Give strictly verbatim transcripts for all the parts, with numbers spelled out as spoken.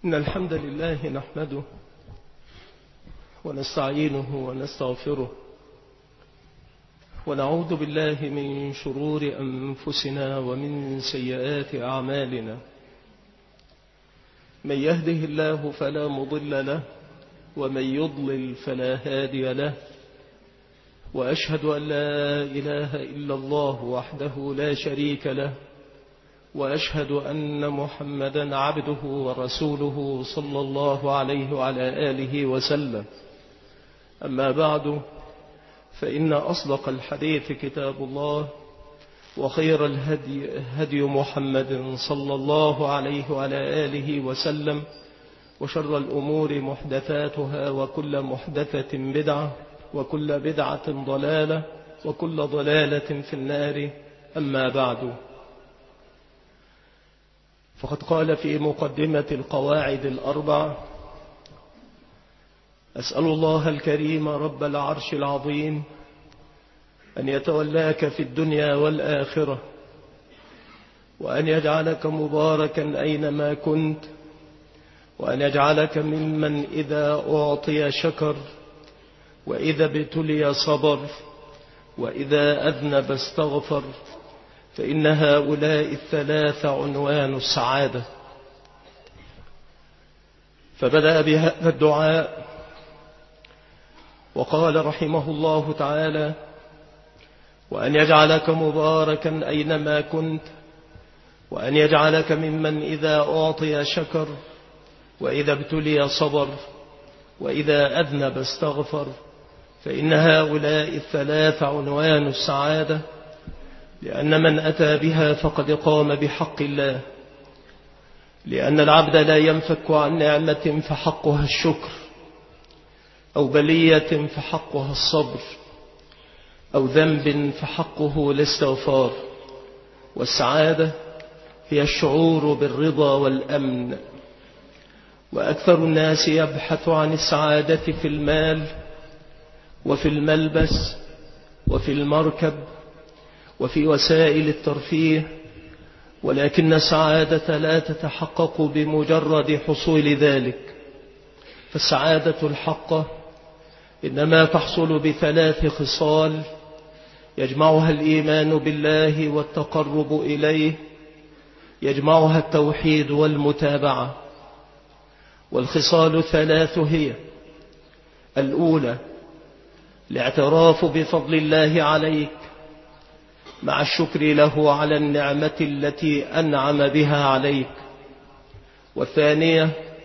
إن الحمد لله نحمده ونستعينه ونستغفره ونعوذ بالله من شرور أنفسنا ومن سيئات أعمالنا. من يهده الله فلا مضل له ومن يضلل فلا هادي له، وأشهد أن لا إله إلا الله وحده لا شريك له، وأشهد أن محمدا عبده ورسوله صلى الله عليه وعلى آله وسلم. أما بعد، فإن أصدق الحديث كتاب الله، وخير الهدي هدي محمد صلى الله عليه وعلى آله وسلم، وشر الأمور محدثاتها، وكل محدثة بدعة، وكل بدعة ضلالة، وكل ضلالة في النار. أما بعد، فقد قال في مقدمة القواعد الأربع: أسأل الله الكريم رب العرش العظيم أن يتولاك في الدنيا والآخرة، وأن يجعلك مباركا أينما كنت، وأن يجعلك ممن إذا أعطي شكر، وإذا ابتلي صبر، وإذا أذنب استغفر، فإن هؤلاء الثلاث عنوان السعادة. فبدأ بهذا الدعاء وقال رحمه الله تعالى: وأن يجعلك مباركا أينما كنت، وأن يجعلك ممن إذا أعطي شكر، وإذا ابتلي صبر، وإذا أذنب استغفر، فإن هؤلاء الثلاث عنوان السعادة، لأن من أتى بها فقد قام بحق الله، لأن العبد لا ينفك عن نعمة فحقها الشكر، أو بلية فحقها الصبر، أو ذنب فحقه الاستغفار. والسعادة هي الشعور بالرضا والأمن. وأكثر الناس يبحث عن السعادة في المال، وفي الملبس، وفي المركب، وفي وسائل الترفيه، ولكن السعادة لا تتحقق بمجرد حصول ذلك. فالسعادة الحقة إنما تحصل بثلاث خصال يجمعها الإيمان بالله والتقرب إليه، يجمعها التوحيد والمتابعة. والخصال الثلاث هي: الأولى الاعتراف بفضل الله عليك مع الشكر له على النعمة التي أنعم بها عليك. والثانية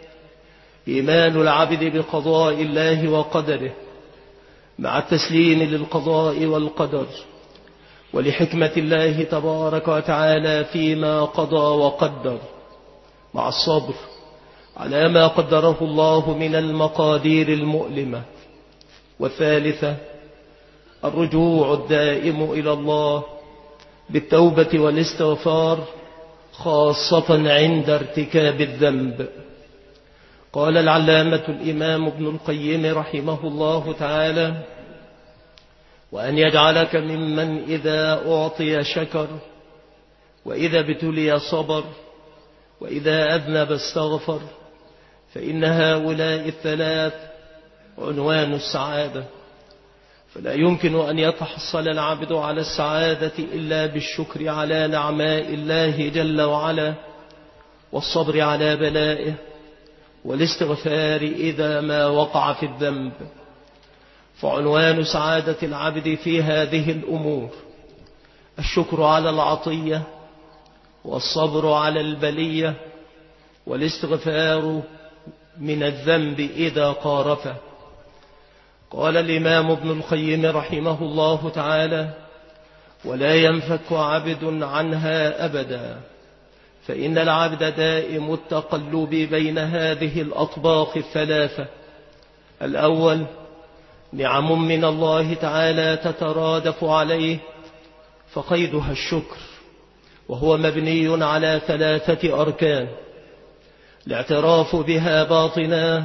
إيمان العبد بقضاء الله وقدره مع التسليم للقضاء والقدر، ولحكمة الله تبارك وتعالى فيما قضى وقدر، مع الصبر على ما قدره الله من المقادير المؤلمة. والثالثة الرجوع الدائم إلى الله بالتوبة والاستغفار، خاصة عند ارتكاب الذنب. قال العلامة الإمام ابن القيم رحمه الله تعالى: وأن يجعلك ممن إذا أعطي شكر، وإذا ابتلي صبر، وإذا أذنب استغفر، فإن هؤلاء الثلاث عنوان السعادة. فلا يمكن أن يتحصل العبد على السعادة إلا بالشكر على نعماء الله جل وعلا، والصبر على بلائه، والاستغفار إذا ما وقع في الذنب. فعنوان سعادة العبد في هذه الأمور: الشكر على العطية، والصبر على البلية، والاستغفار من الذنب إذا قارفه. قال الإمام ابن القيم رحمه الله تعالى: ولا ينفك عبد عنها أبدا، فإن العبد دائم التقلب بين هذه الأطباق الثلاثة. الأول نعم من الله تعالى تترادف عليه، فقيدها الشكر، وهو مبني على ثلاثة أركان: الاعتراف بها باطنا،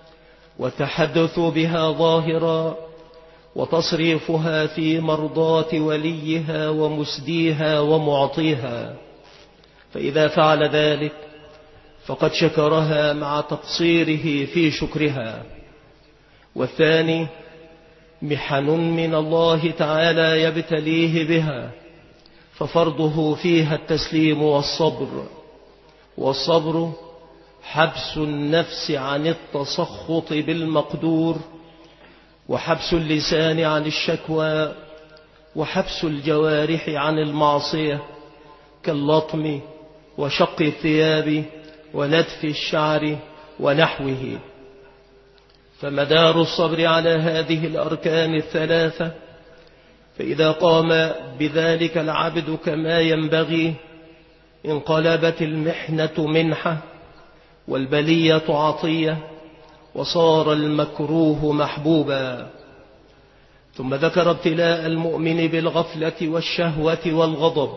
والتحدث بها ظاهرا، وتصريفها في مرضاة وليها ومسديها ومعطيها. فإذا فعل ذلك فقد شكرها مع تقصيره في شكرها. والثاني محن من الله تعالى يبتليه بها، ففرضه فيها التسليم والصبر. والصبر حبس النفس عن التسخط بالمقدور، وحبس اللسان عن الشكوى، وحبس الجوارح عن المعصية كاللطم وشق الثياب ونتف الشعر ونحوه. فمدار الصبر على هذه الأركان الثلاثة، فإذا قام بذلك العبد كما ينبغي انقلبت المحنة منحة والبلية عطية، وصار المكروه محبوبا. ثم ذكر ابتلاء المؤمن بالغفلة والشهوة والغضب،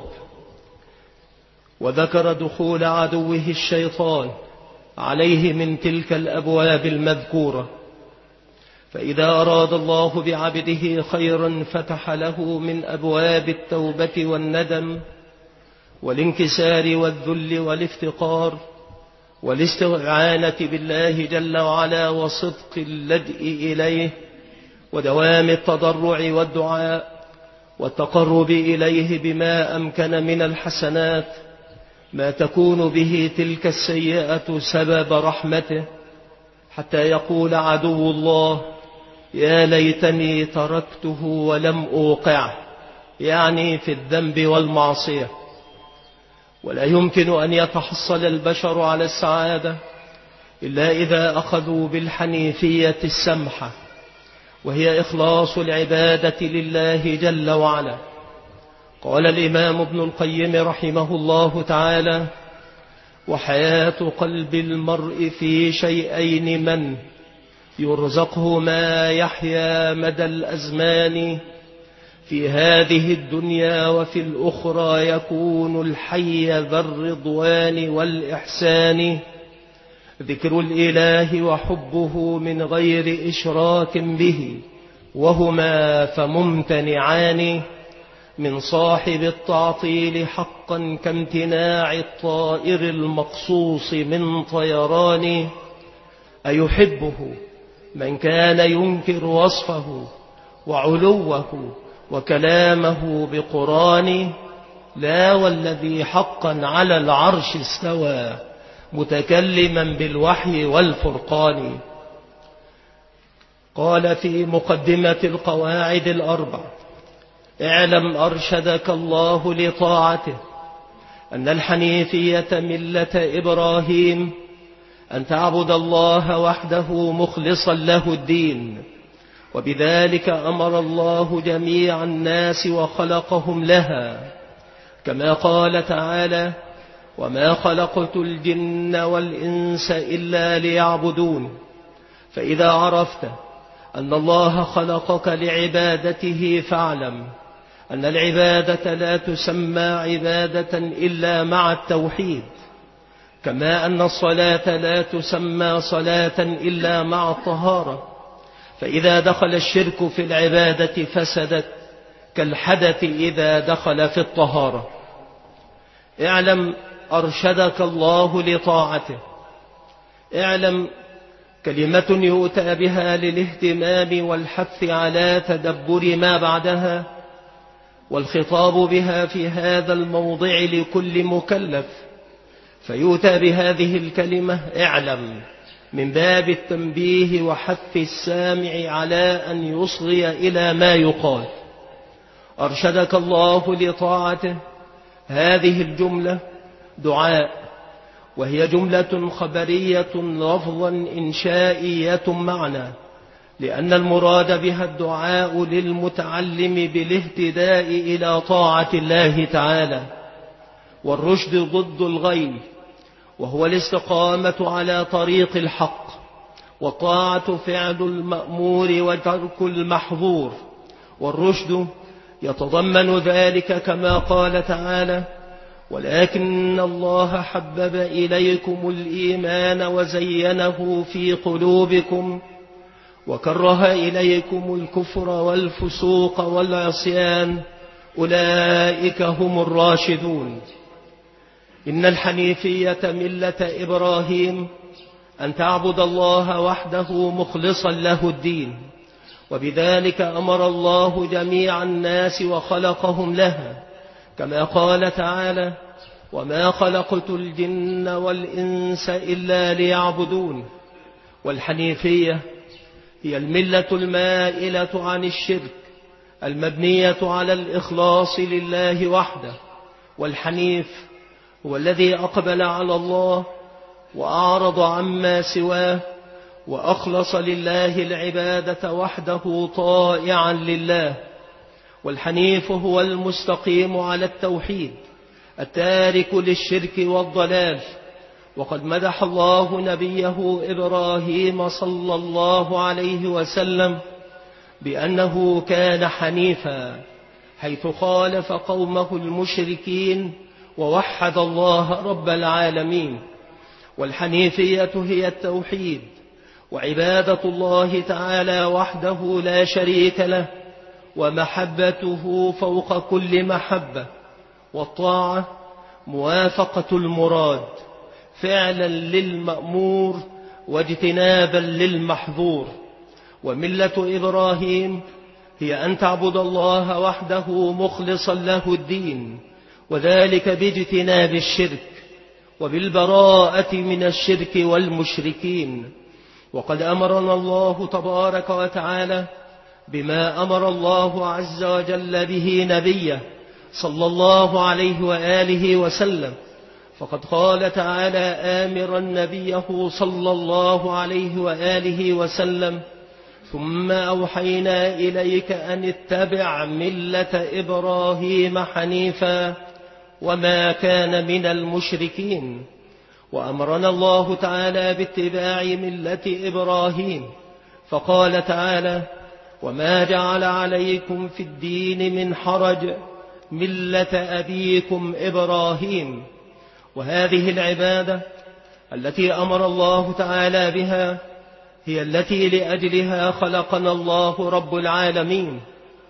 وذكر دخول عدوه الشيطان عليه من تلك الأبواب المذكورة. فإذا أراد الله بعبده خيرا فتح له من أبواب التوبة والندم والانكسار والذل والافتقار والاستعانة بالله جل وعلا وصدق اللجء إليه ودوام التضرع والدعاء والتقرب إليه بما أمكن من الحسنات، ما تكون به تلك السيئة سبب رحمته، حتى يقول عدو الله: يا ليتني تركته ولم أوقعه، يعني في الذنب والمعصية. ولا يمكن أن يتحصل البشر على السعادة إلا إذا أخذوا بالحنيفية السمحة، وهي إخلاص العبادة لله جل وعلا. قال الإمام ابن القيم رحمه الله تعالى: وحياة قلب المرء في شيئين: من يرزقه ما يحيا مدى الأزمان، في هذه الدنيا وفي الأخرى يكون الحي ذا الرضوان والإحسان، ذكر الإله وحبه من غير إشراك به، وهما فممتنعان من صاحب التعطيل حقا كامتناع الطائر المقصوص من طيران. أيحبه من كان ينكر وصفه وعلوه وكلامه بقران، لا والذي حقا على العرش استوى متكلما بالوحي والفرقان. قال في مقدمة القواعد الأربع: اعلم أرشدك الله لطاعته أن الحنيفية ملة إبراهيم، أن تعبد الله وحده مخلصا له الدين، وبذلك أمر الله جميع الناس وخلقهم لها، كما قال تعالى: وما خلقت الجن والإنس إلا ليعبدون. فإذا عرفت أن الله خلقك لعبادته فاعلم أن العبادة لا تسمى عبادة إلا مع التوحيد، كما أن الصلاة لا تسمى صلاة إلا مع الطهارة، فإذا دخل الشرك في العبادة فسدت كالحدث إذا دخل في الطهارة. اعلم أرشدك الله لطاعته. اعلم كلمة يؤتى بها للاهتمام والحث على تدبر ما بعدها، والخطاب بها في هذا الموضع لكل مكلف، فيؤتى بهذه الكلمة اعلم من باب التنبيه وحث السامع على أن يصغي إلى ما يقال. أرشدك الله لطاعته، هذه الجملة دعاء، وهي جملة خبرية لفظا إنشائية معنى، لأن المراد بها الدعاء للمتعلم بالاهتداء إلى طاعة الله تعالى. والرشد ضد الغي، وهو الاستقامة على طريق الحق، والطاعة فعل المأمور وترك المحظور. والرشد يتضمن ذلك كما قال تعالى: ولكن الله حبب إليكم الإيمان وزينه في قلوبكم وكره إليكم الكفر والفسوق والعصيان، أولئك هم الراشدون. إن الحنيفية ملة إبراهيم أن تعبد الله وحده مخلصا له الدين، وبذلك أمر الله جميع الناس وخلقهم لها، كما قال تعالى: وما خلقت الجن والإنس إلا ليعبدون. والحنيفية هي الملة المائلة عن الشرك المبنية على الإخلاص لله وحده. والحنيف هو الذي أقبل على الله وأعرض عما سواه وأخلص لله العبادة وحده طائعا لله. والحنيف هو المستقيم على التوحيد التارك للشرك والضلال. وقد مدح الله نبيه إبراهيم صلى الله عليه وسلم بأنه كان حنيفا، حيث خالف قومه المشركين ووحد الله رب العالمين. والحنيفية هي التوحيد وعبادة الله تعالى وحده لا شريك له، ومحبته فوق كل محبة، والطاعة موافقة المراد، فعلا للمأمور واجتنابا للمحظور. وملة إبراهيم هي أن تعبد الله وحده مخلصا له الدين، وذلك باجتناب الشرك وبالبراءة من الشرك والمشركين. وقد أمرنا الله تبارك وتعالى بما أمر الله عز وجل به نبيه صلى الله عليه وآله وسلم، فقد قال تعالى آمرا نبيه صلى الله عليه وآله وسلم: ثم أوحينا إليك أن اتبع ملة إبراهيم حنيفا وما كان من المشركين. وأمرنا الله تعالى باتباع ملة إبراهيم، فقال تعالى: وما جعل عليكم في الدين من حرج ملة أبيكم إبراهيم. وهذه العبادة التي أمر الله تعالى بها هي التي لأجلها خلقنا الله رب العالمين،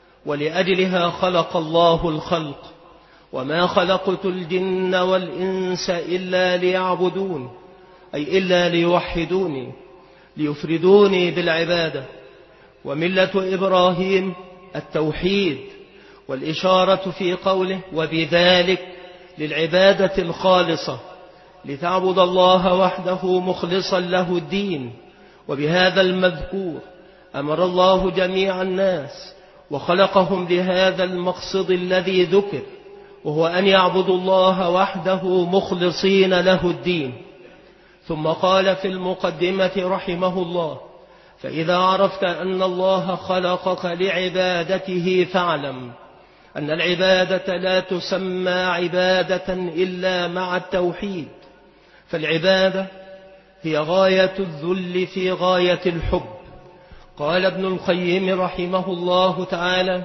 ولأجلها خلق الله الخلق. وما خلقت الجن والإنس إلا ليعبدون، أي إلا ليوحدوني، ليفردوني بالعبادة. وملة إبراهيم التوحيد، والإشارة في قوله: وبذلك للعبادة الخالصة، لتعبد الله وحده مخلصا له الدين. وبهذا المذكور أمر الله جميع الناس وخلقهم لهذا المقصد الذي ذكر، وهو أن يعبدوا الله وحده مخلصين له الدين. ثم قال في المقدمة رحمه الله: فإذا عرفت أن الله خلقك لعبادته فاعلم أن العبادة لا تسمى عبادة إلا مع التوحيد، فالعبادة هي غاية الذل في غاية الحب. قال ابن القيم رحمه الله تعالى: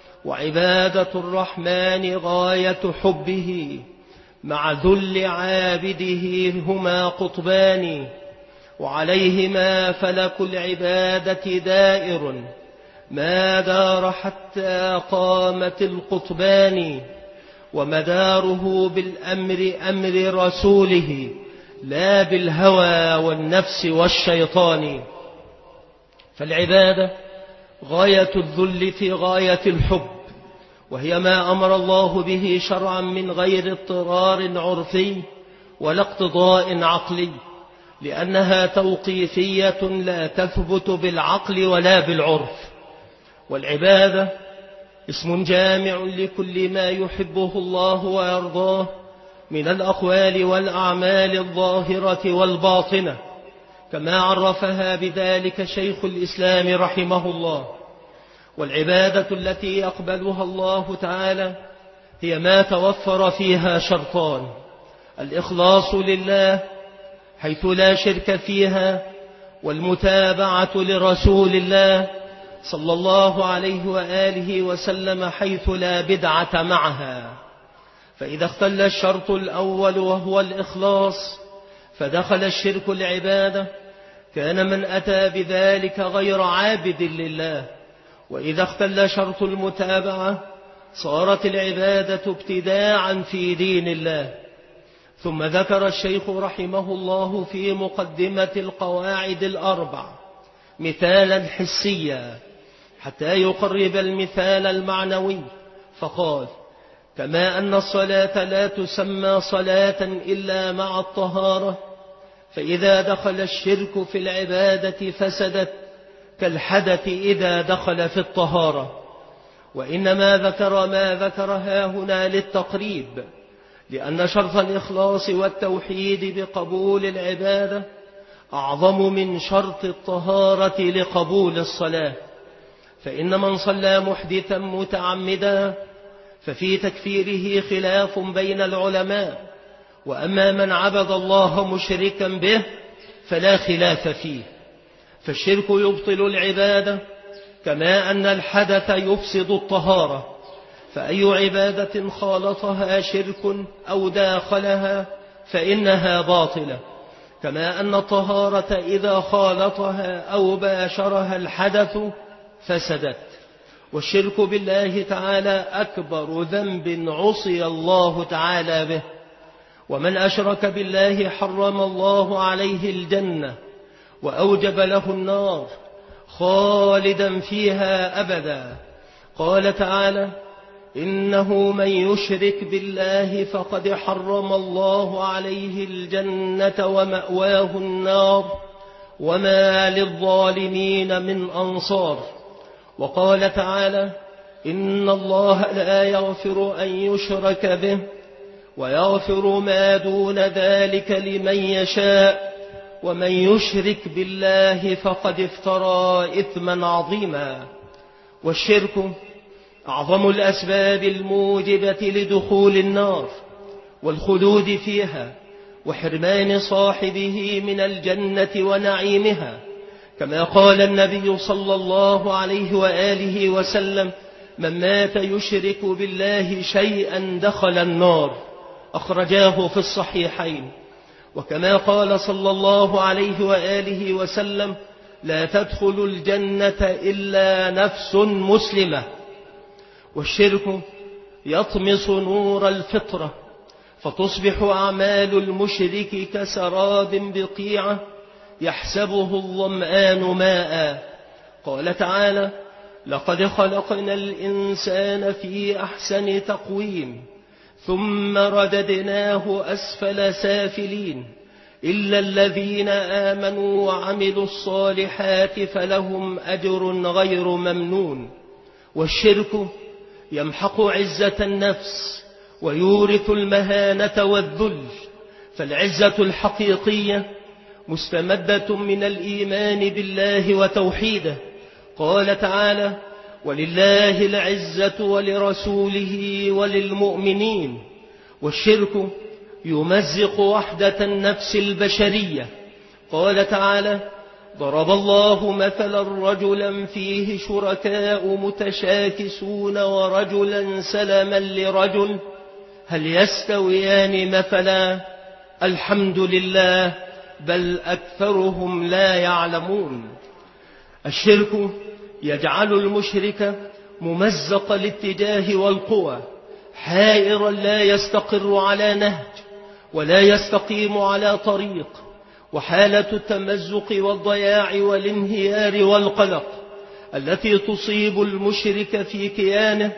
وعبادة الرحمن غاية حبه مع ذل عابده هما قطبان، وعليهما فلك العبادة دائر ما دار حتى قامت القطبان، ومداره بالأمر أمر رسوله لا بالهوى والنفس والشيطان. فالعبادة غاية الذل في غاية الحب، وهي ما أمر الله به شرعا من غير اضطرار عرفي ولا اقتضاء عقلي، لأنها توقيفية لا تثبت بالعقل ولا بالعرف. والعبادة اسم جامع لكل ما يحبه الله ويرضاه من الأقوال والأعمال الظاهرة والباطنة، كما عرفها بذلك شيخ الإسلام رحمه الله. والعبادة التي يقبلها الله تعالى هي ما توفر فيها شرطان: الإخلاص لله حيث لا شرك فيها، والمتابعة لرسول الله صلى الله عليه وآله وسلم حيث لا بدعة معها. فإذا اختل الشرط الأول وهو الإخلاص فدخل الشرك العبادة، كان من أتى بذلك غير عابد لله. وإذا اختل شرط المتابعة صارت العبادة ابتداعا في دين الله. ثم ذكر الشيخ رحمه الله في مقدمة القواعد الأربع مثالا حسيا حتى يقرب المثال المعنوي، فقال: كما أن الصلاة لا تسمى صلاة إلا مع الطهارة، فإذا دخل الشرك في العبادة فسدت كالحدث إذا دخل في الطهارة. وإنما ذكر ما ذكرها هنا للتقريب، لأن شرط الإخلاص والتوحيد بقبول العبادة أعظم من شرط الطهارة لقبول الصلاة. فإن من صلى محدثا متعمدا ففي تكفيره خلاف بين العلماء، وأما من عبد الله مشركا به فلا خلاف فيه. فالشرك يبطل العبادة كما أن الحدث يفسد الطهارة، فأي عبادة خالطها شرك أو داخلها فإنها باطلة، كما أن الطهارة إذا خالطها أو باشرها الحدث فسدت. والشرك بالله تعالى أكبر ذنب عصي الله تعالى به، ومن أشرك بالله حرم الله عليه الجنة وأوجب له النار خالدا فيها أبدا. قال تعالى: إنه من يشرك بالله فقد حرم الله عليه الجنة ومأواه النار وما للظالمين من أنصار. وقال تعالى: إن الله لا يغفر أن يشرك به ويغفر ما دون ذلك لمن يشاء ومن يشرك بالله فقد افترى إثما عظيما. والشرك أعظم الأسباب الموجبة لدخول النار والخلود فيها وحرمان صاحبه من الجنة ونعيمها، كما قال النبي صلى الله عليه وآله وسلم: من مات يشرك بالله شيئا دخل النار، أخرجاه في الصحيحين. وكما قال صلى الله عليه وآله وسلم: لا تدخل الجنة إلا نفس مسلمة. والشرك يطمس نور الفطرة فتصبح أعمال المشرك كسراب بقيعة يحسبه الظمآن ماء. قال تعالى: لقد خلقنا الإنسان في أحسن تقويم ثم رددناه أسفل سافلين إلا الذين آمنوا وعملوا الصالحات فلهم أجر غير ممنون. والشرك يمحق عزة النفس ويورث المهانة والذل، فالعزة الحقيقية مستمدة من الإيمان بالله وتوحيده. قال تعالى: ولله العزة ولرسوله وللمؤمنين. والشرك يمزق وحدة النفس البشرية. قال تعالى: ضرب الله مثلا رجلا فيه شركاء متشاكسون ورجلا سلما لرجل هل يستويان مثلا الحمد لله بل أكثرهم لا يعلمون. الشرك يجعل المشرك ممزق الاتجاه والقوى، حائرا لا يستقر على نهج ولا يستقيم على طريق، وحالة التمزق والضياع والانهيار والقلق التي تصيب المشرك في كيانه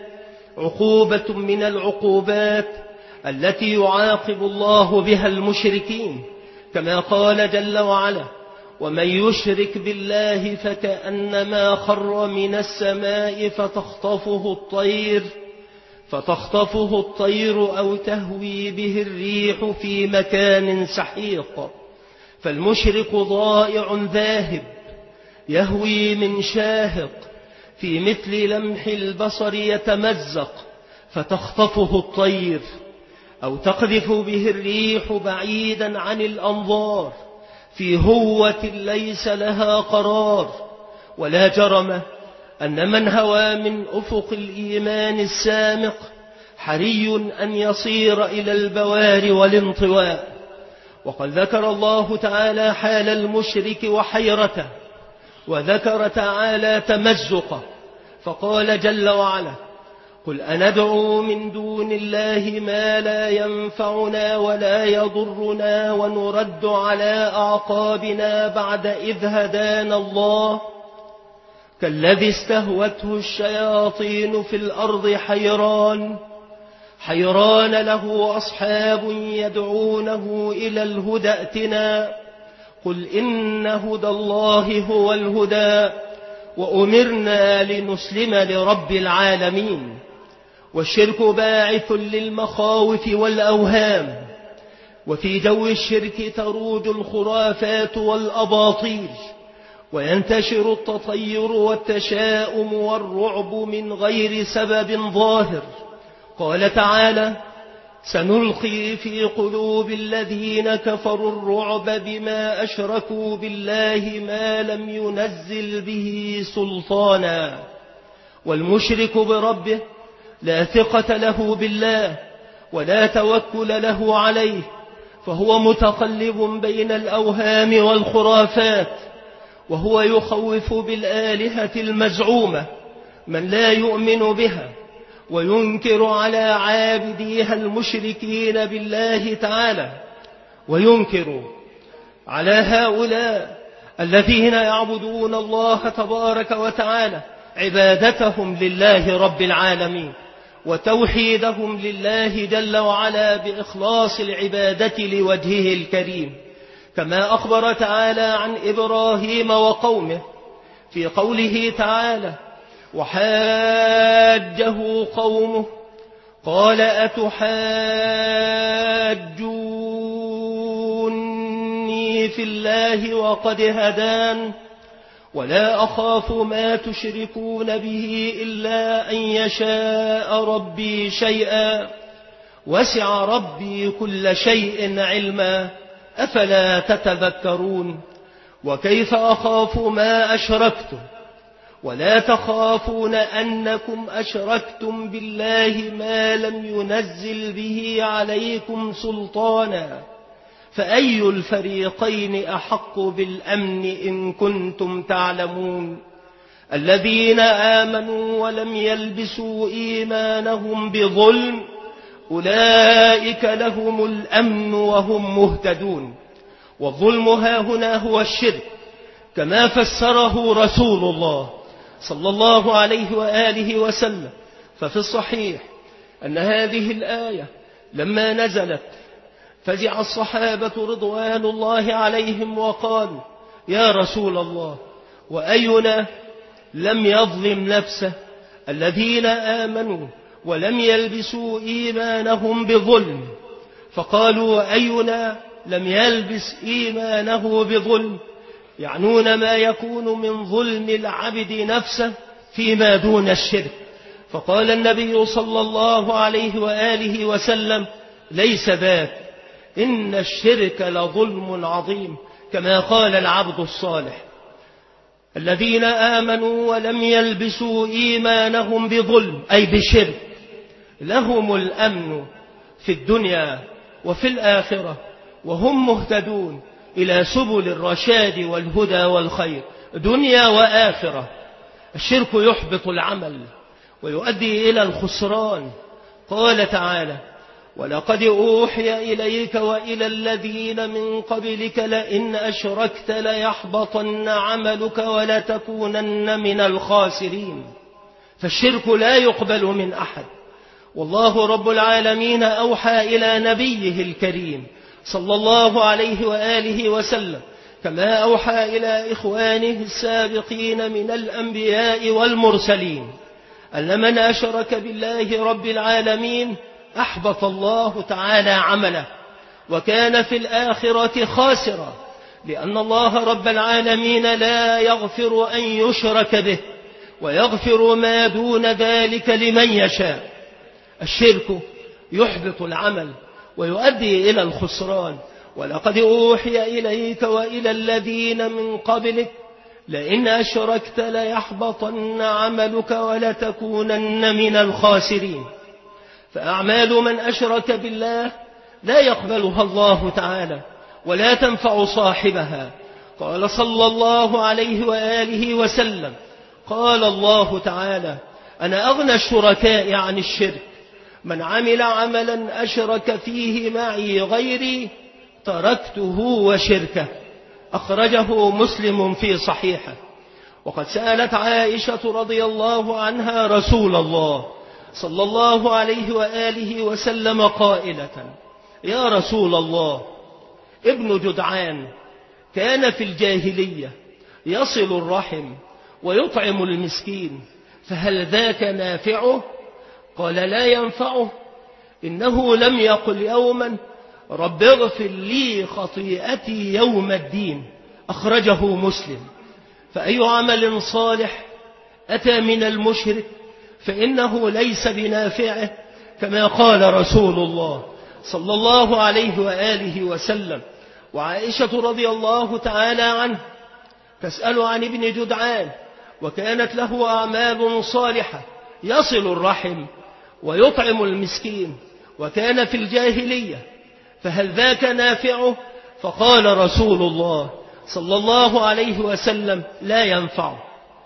عقوبة من العقوبات التي يعاقب الله بها المشركين، كما قال جل وعلا: ومن يشرك بالله فكأنما خر من السماء فتخطفه الطير فتخطفه الطير أو تهوي به الريح في مكان سحيق. فالمشرك ضائع ذاهب يهوي من شاهق في مثل لمح البصر يتمزق فتخطفه الطير أو تقذف به الريح بعيدا عن الأنظار في هوة ليس لها قرار. ولا جرم أن من هوى من أفق الإيمان السامق حري أن يصير إلى البوار والانطواء. وقد ذكر الله تعالى حال المشرك وحيرته، وذكر تعالى تمزقه، فقال جل وعلا: قل أندعو من دون الله ما لا ينفعنا ولا يضرنا ونرد على أعقابنا بعد إذ هدانا الله كالذي استهوته الشياطين في الأرض حيران حيران له أصحاب يدعونه إلى الهدى ائتنا قل إن هدى الله هو الهدى وأمرنا لنسلم لرب العالمين. والشرك باعث للمخاوف والأوهام، وفي جو الشرك تروج الخرافات والأباطيل، وينتشر التطير والتشاؤم والرعب من غير سبب ظاهر. قال تعالى: سنلقي في قلوب الذين كفروا الرعب بما أشركوا بالله ما لم ينزل به سلطانا. والمشرك بربه لا ثقة له بالله ولا توكل له عليه، فهو متقلب بين الأوهام والخرافات، وهو يخوف بالآلهة المزعومة من لا يؤمن بها، وينكر على عابديها المشركين بالله تعالى، وينكر على هؤلاء الذين يعبدون الله تبارك وتعالى عبادتهم لله رب العالمين وتوحيدهم لله جل وعلا بإخلاص العبادة لوجهه الكريم، كما أخبر تعالى عن إبراهيم وقومه في قوله تعالى: وحاجه قومه قال أتحاجوني في الله وقد هدان ولا أخاف ما تشركون به إلا أن يشاء ربي شيئا وسع ربي كل شيء علما أفلا تتذكرون. وكيف أخاف ما أشركتم ولا تخافون أنكم أشركتم بالله ما لم ينزل به عليكم سلطانا فأي الفريقين أحق بالأمن إن كنتم تعلمون. الذين آمنوا ولم يلبسوا إيمانهم بظلم أولئك لهم الأمن وهم مهتدون. والظلم هاهنا هو الشرك كما فسره رسول الله صلى الله عليه وآله وسلم. ففي الصحيح أن هذه الآية لما نزلت فزع الصحابة رضوان الله عليهم وقالوا: يا رسول الله، وأينا لم يظلم نفسه؟ الذين آمنوا ولم يلبسوا إيمانهم بظلم. فقالوا: وأينا لم يلبس إيمانه بظلم؟ يعنون ما يكون من ظلم العبد نفسه فيما دون الشرك. فقال النبي صلى الله عليه وآله وسلم: ليس ذاك، إن الشرك لظلم عظيم، كما قال العبد الصالح. الذين آمنوا ولم يلبسوا إيمانهم بظلم أي بشرك لهم الأمن في الدنيا وفي الآخرة، وهم مهتدون إلى سبل الرشاد والهدى والخير دنيا وآخرة. الشرك يحبط العمل ويؤدي إلى الخسران. قال تعالى: ولقد أوحي إليك وإلى الذين من قبلك لئن أشركت ليحبطن عملك ولتكونن من الخاسرين. فالشرك لا يقبل من أحد. والله رب العالمين أوحى إلى نبيه الكريم صلى الله عليه وآله وسلم كما أوحى إلى إخوانه السابقين من الأنبياء والمرسلين أن من أشرك بالله رب العالمين أحبط الله تعالى عمله وكان في الآخرة خاسرا، لأن الله رب العالمين لا يغفر أن يشرك به ويغفر ما دون ذلك لمن يشاء. الشرك يحبط العمل ويؤدي إلى الخسران. ولقد أوحي إليك وإلى الذين من قبلك لئن أشركت ليحبطن عملك ولتكونن من الخاسرين. فأعمال من أشرك بالله لا يقبلها الله تعالى ولا تنفع صاحبها. قال صلى الله عليه وآله وسلم: قال الله تعالى: أنا أغنى الشركاء عن الشرك، من عمل عملا أشرك فيه معي غيري تركته وشركه. أخرجه مسلم في صحيحه. وقد سألت عائشة رضي الله عنها رسول الله صلى الله عليه وآله وسلم قائلة: يا رسول الله، ابن جدعان كان في الجاهلية يصل الرحم ويطعم المسكين، فهل ذاك نافعه؟ قال: لا ينفعه، إنه لم يقل يوما رب اغفر لي خطيئتي يوم الدين. أخرجه مسلم. فأي عمل صالح أتى من المشرك فإنه ليس بنافعه، كما قال رسول الله صلى الله عليه وآله وسلم. وعائشة رضي الله تعالى عنه تسأل عن ابن جدعان، وكانت له أعمال صالحة، يصل الرحم ويطعم المسكين، وكان في الجاهلية، فهل ذاك نافعه؟ فقال رسول الله صلى الله عليه وسلم: لا ينفعه،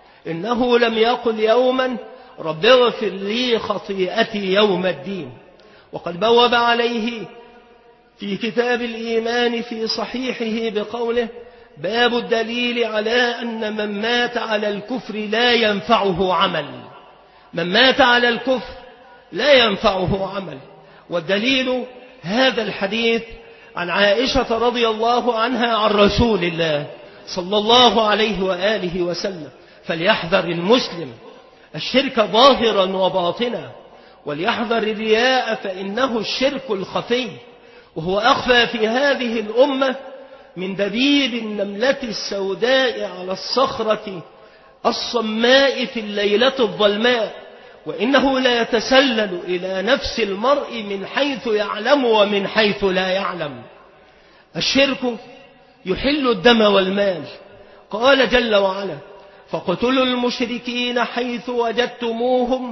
إنه لم يقل يوما رب اغفر لي خطيئتي يوم الدين. وقد بوب عليه في كتاب الإيمان في صحيحه بقوله: باب الدليل على أن من مات على الكفر لا ينفعه عمل. من مات على الكفر لا ينفعه عمل. والدليل هذا الحديث عن عائشة رضي الله عنها عن رسول الله صلى الله عليه وآله وسلم. فليحذر المسلم الشرك ظاهرا وباطنا، وليحذر الرياء، فإنه الشرك الخفي، وهو أخفى في هذه الأمة من دبيب النملة السوداء على الصخرة الصماء في الليلة الظلماء، وإنه لا يتسلل إلى نفس المرء من حيث يعلم ومن حيث لا يعلم. الشرك يحل الدم والمال. قال جل وعلا: فاقتلوا المشركين حيث وجدتموهم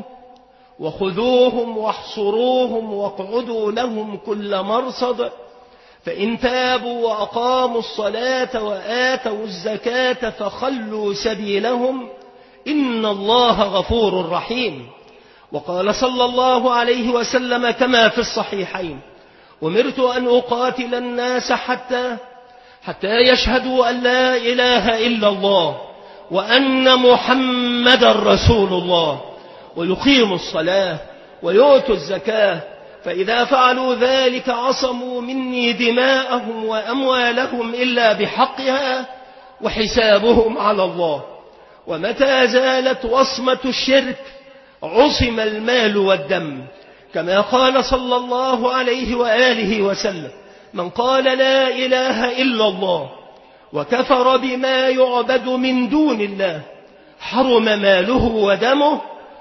وخذوهم واحصروهم واقعدوا لهم كل مرصد فإن تابوا وأقاموا الصلاة وآتوا الزكاة فخلوا سبيلهم إن الله غفور رحيم. وقال صلى الله عليه وسلم كما في الصحيحين: أمرت أن أقاتل الناس حتى حتى يشهدوا أن لا إله إلا الله وأن محمد رسول الله ويقيموا الصلاة ويؤتوا الزكاة، فإذا فعلوا ذلك عصموا مني دماءهم وأموالهم إلا بحقها وحسابهم على الله. ومتى زالت وصمة الشرك عصم المال والدم، كما قال صلى الله عليه وآله وسلم: من قال لا إله إلا الله وكفر بما يعبد من دون الله حرم ماله ودمه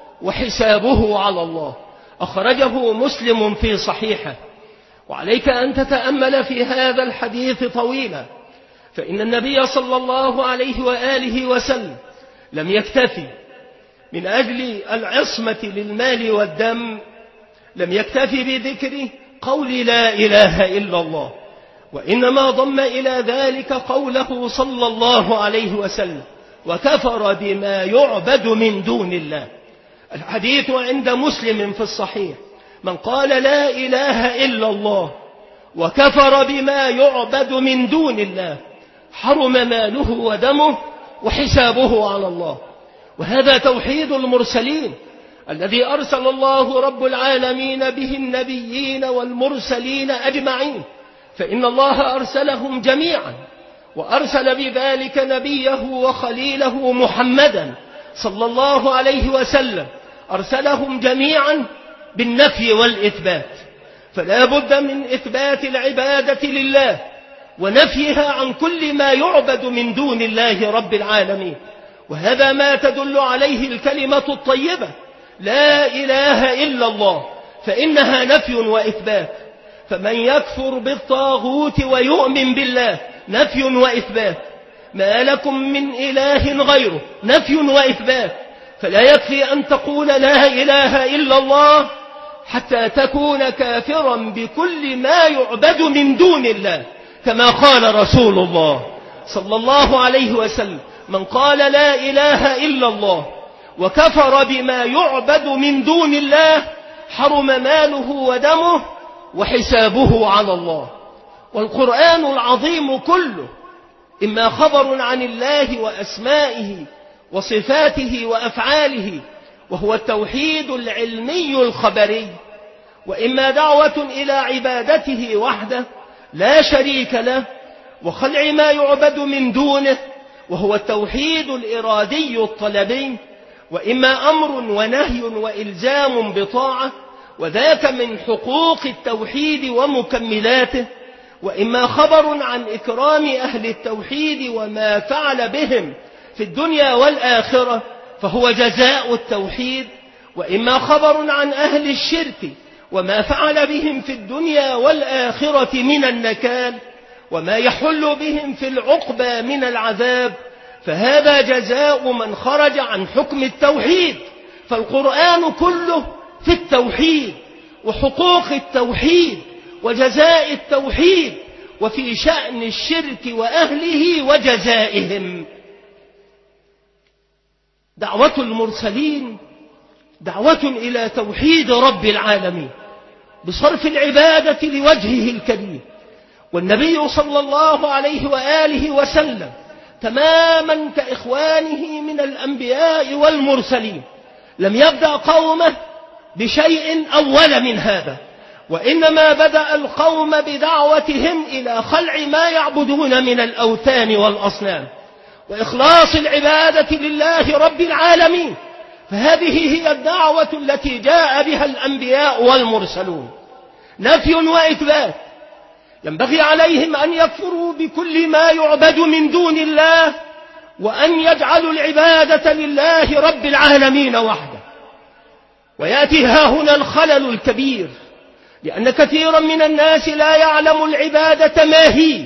وحسابه على الله. أخرجه مسلم في صحيحه. وعليك أن تتأمل في هذا الحديث طويلا، فإن النبي صلى الله عليه وآله وسلم لم يكتفي من أجل العصمة للمال والدم، لم يكتفي بذكر قول لا إله إلا الله، وإنما ضم إلى ذلك قوله صلى الله عليه وسلم: وكفر بما يعبد من دون الله. الحديث عند مسلم في الصحيح: من قال لا إله إلا الله وكفر بما يعبد من دون الله حرم ماله ودمه وحسابه على الله. وهذا توحيد المرسلين الذي أرسل الله رب العالمين به النبيين والمرسلين أجمعين، فإن الله أرسلهم جميعا، وأرسل بذلك نبيه وخليله محمدا صلى الله عليه وسلم، أرسلهم جميعا بالنفي والإثبات. فلا بد من إثبات العبادة لله ونفيها عن كل ما يعبد من دون الله رب العالمين. وهذا ما تدل عليه الكلمة الطيبة لا إله إلا الله، فإنها نفي وإثبات. فمن يكفر بالطاغوت ويؤمن بالله نفي وإثبات. ما لكم من إله غيره نفي وإثبات. فلا يكفي أن تقول لا إله إلا الله حتى تكون كافرا بكل ما يعبد من دون الله، كما قال رسول الله صلى الله عليه وسلم: من قال لا إله إلا الله وكفر بما يعبد من دون الله حرم ماله ودمه وحسابه على الله. والقرآن العظيم كله إما خبر عن الله وأسمائه وصفاته وأفعاله وهو التوحيد العلمي الخبري، وإما دعوة إلى عبادته وحده لا شريك له وخلع ما يعبد من دونه وهو التوحيد الإرادي الطلبي، وإما أمر ونهي وإلزام بطاعة وذاك من حقوق التوحيد ومكملاته، وإما خبر عن إكرام أهل التوحيد وما فعل بهم في الدنيا والآخرة فهو جزاء التوحيد، وإما خبر عن أهل الشرك وما فعل بهم في الدنيا والآخرة من النكال وما يحل بهم في العقبى من العذاب، فهذا جزاء من خرج عن حكم التوحيد. فالقرآن كله في التوحيد وحقوق التوحيد وجزاء التوحيد وفي شأن الشرك وأهله وجزائهم. دعوة المرسلين دعوة إلى توحيد رب العالمين بصرف العبادة لوجهه الكريم، والنبي صلى الله عليه وآله وسلم تماما كإخوانه من الأنبياء والمرسلين لم يبدأ قومه بشيء أول من هذا، وإنما بدأ القوم بدعوتهم إلى خلع ما يعبدون من الأوثان والأصنام وإخلاص العبادة لله رب العالمين. فهذه هي الدعوة التي جاء بها الأنبياء والمرسلون، نفي وإثبات. ينبغي عليهم أن يكفروا بكل ما يعبد من دون الله وأن يجعلوا العبادة لله رب العالمين وحده. ويأتي ها هنا الخلل الكبير، لأن كثيرا من الناس لا يعلم العبادة ما هي،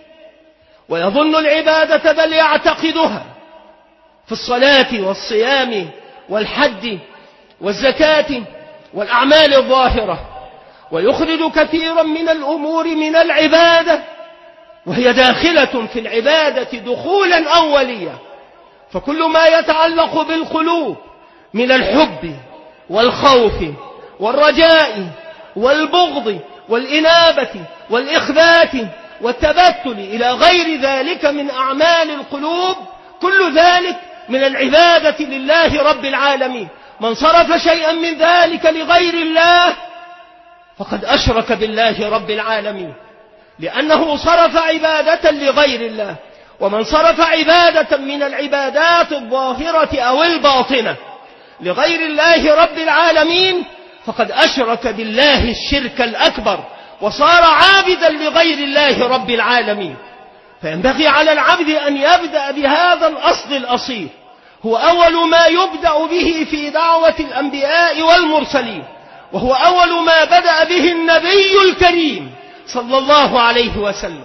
ويظن العبادة بل يعتقدها في الصلاة والصيام والحج والزكاة والأعمال الظاهرة، ويخرج كثيرا من الأمور من العبادة وهي داخلة في العبادة دخولا أوليا. فكل ما يتعلق بالقلوب من الحب والخوف والرجاء والبغض والإنابة والإخبات والتبتل إلى غير ذلك من أعمال القلوب، كل ذلك من العبادة لله رب العالمين. من صرف شيئا من ذلك لغير الله فقد أشرك بالله رب العالمين، لأنه صرف عبادة لغير الله. ومن صرف عبادة من العبادات الظاهرة أو الباطنة لغير الله رب العالمين فقد أشرك بالله الشرك الأكبر وصار عابدا لغير الله رب العالمين. فينبغي على العبد أن يبدأ بهذا الأصل الأصيل، هو أول ما يبدأ به في دعوة الأنبياء والمرسلين، وهو أول ما بدأ به النبي الكريم صلى الله عليه وسلم.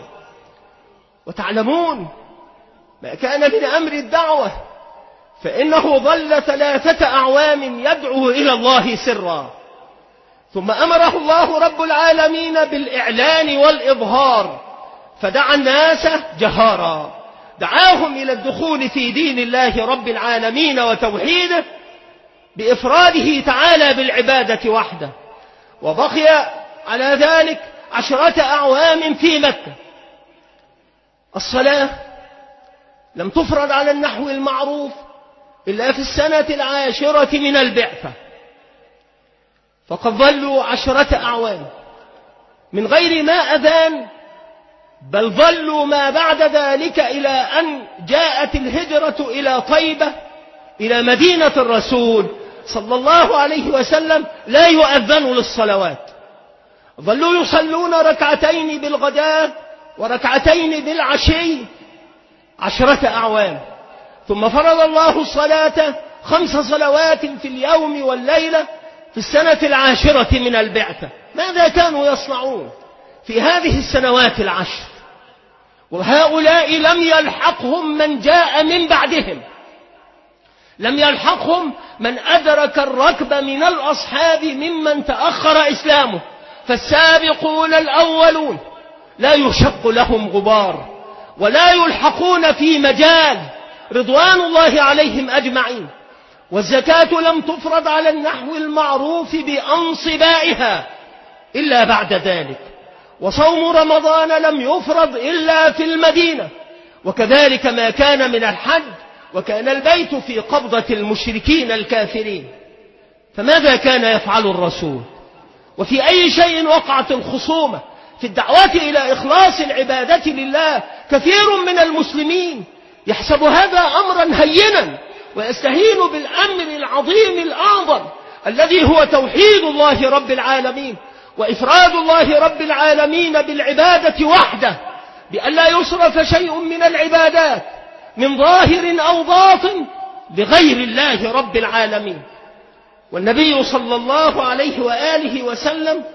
وتعلمون ما كان من أمر الدعوة فإنه ظل ثلاثة أعوام يدعو إلى الله سرا، ثم أمره الله رب العالمين بالإعلان والإظهار فدعا الناس جهارا، دعاهم إلى الدخول في دين الله رب العالمين وتوحيده بإفراده تعالى بالعبادة وحده. وبقي على ذلك عشرة أعوام في مكة. الصلاة لم تفرض على النحو المعروف إلا في السنة العاشرة من البعثة، فقد ظلوا عشرة أعوام من غير ما أذان، بل ظلوا ما بعد ذلك إلى أن جاءت الهجرة إلى طيبة إلى مدينة الرسول صلى الله عليه وسلم لا يؤذن للصلوات. ظلوا يصلون ركعتين بالغداء وركعتين بالعشي عشرة أعوام، ثم فرض الله الصلاة خمس صلوات في اليوم والليلة في السنة العاشرة من البعثة. ماذا كانوا يصنعون في هذه السنوات العشر؟ وهؤلاء لم يلحقهم من جاء من بعدهم، لم يلحقهم من أدرك الركب من الأصحاب ممن تأخر إسلامه، فالسابقون الأولون لا يشق لهم غبار ولا يلحقون في مجال رضوان الله عليهم أجمعين. والزكاة لم تفرض على النحو المعروف بأنصبائها إلا بعد ذلك، وصوم رمضان لم يفرض إلا في المدينة، وكذلك ما كان من الحج، وكان البيت في قبضة المشركين الكافرين. فماذا كان يفعل الرسول؟ وفي أي شيء وقعت الخصومة؟ في الدعوة إلى إخلاص العبادة لله كثير من المسلمين يحسب هذا أمرا هينا، ويستهين بالأمر العظيم الأعظم الذي هو توحيد الله رب العالمين وإفراد الله رب العالمين بالعبادة وحده، بأن لا يصرف شيء من العبادات من ظاهر أو باطن لغير الله رب العالمين. والنبي صلى الله عليه وآله وسلم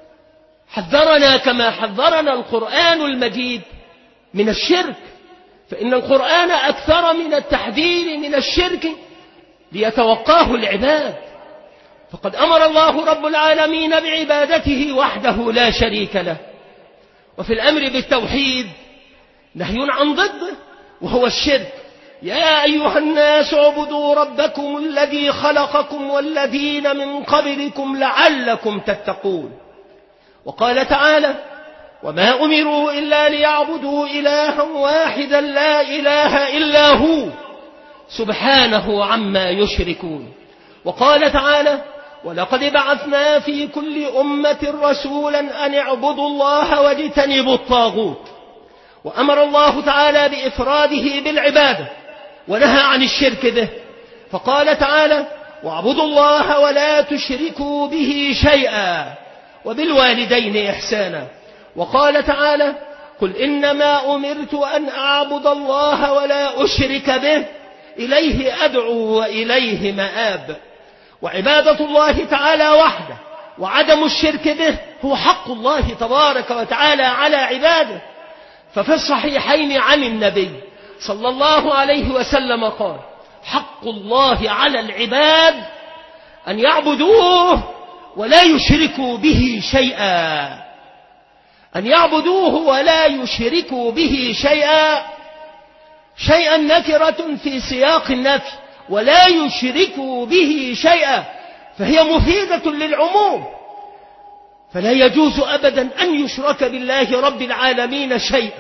حذرنا كما حذرنا القرآن المجيد من الشرك، فإن القرآن أكثر من التحذير من الشرك ليتوقاه العباد. فقد أمر الله رب العالمين بعبادته وحده لا شريك له، وفي الأمر بالتوحيد نهي عن ضده وهو الشرك. يا أيها الناس اعبدوا ربكم الذي خلقكم والذين من قبلكم لعلكم تتقون. وقال تعالى: وما أمروا إلا ليعبدوا إلها واحدا لا إله إلا هو سبحانه عما يشركون. وقال تعالى: ولقد بعثنا في كل أمة رسولا أن اعبدوا الله واجتنبوا الطاغوت. وأمر الله تعالى بإفراده بالعبادة ونهى عن الشرك به، فقال تعالى: واعبدوا الله ولا تشركوا به شيئا وبالوالدين إحسانا. وقال تعالى: قل إنما أمرت أن أعبد الله ولا أشرك به إليه أدعو وإليه مآب. وعبادة الله تعالى وحده وعدم الشرك به هو حق الله تبارك وتعالى على عباده. ففي الصحيحين عن النبي صلى الله عليه وسلم قال: حق الله على العباد أن يعبدوه ولا يشركوا به شيئا. أن يعبدوه ولا يشركوا به شيئا، شيئا نكرة في سياق النفي، ولا يشركوا به شيئا فهي مفيدة للعموم، فلا يجوز أبدا أن يشرك بالله رب العالمين شيئا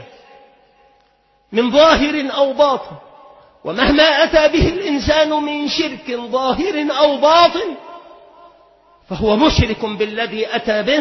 من ظاهر أو باطن. ومهما أتى به الإنسان من شرك ظاهر أو باطن فهو مشرك بالذي أتى به،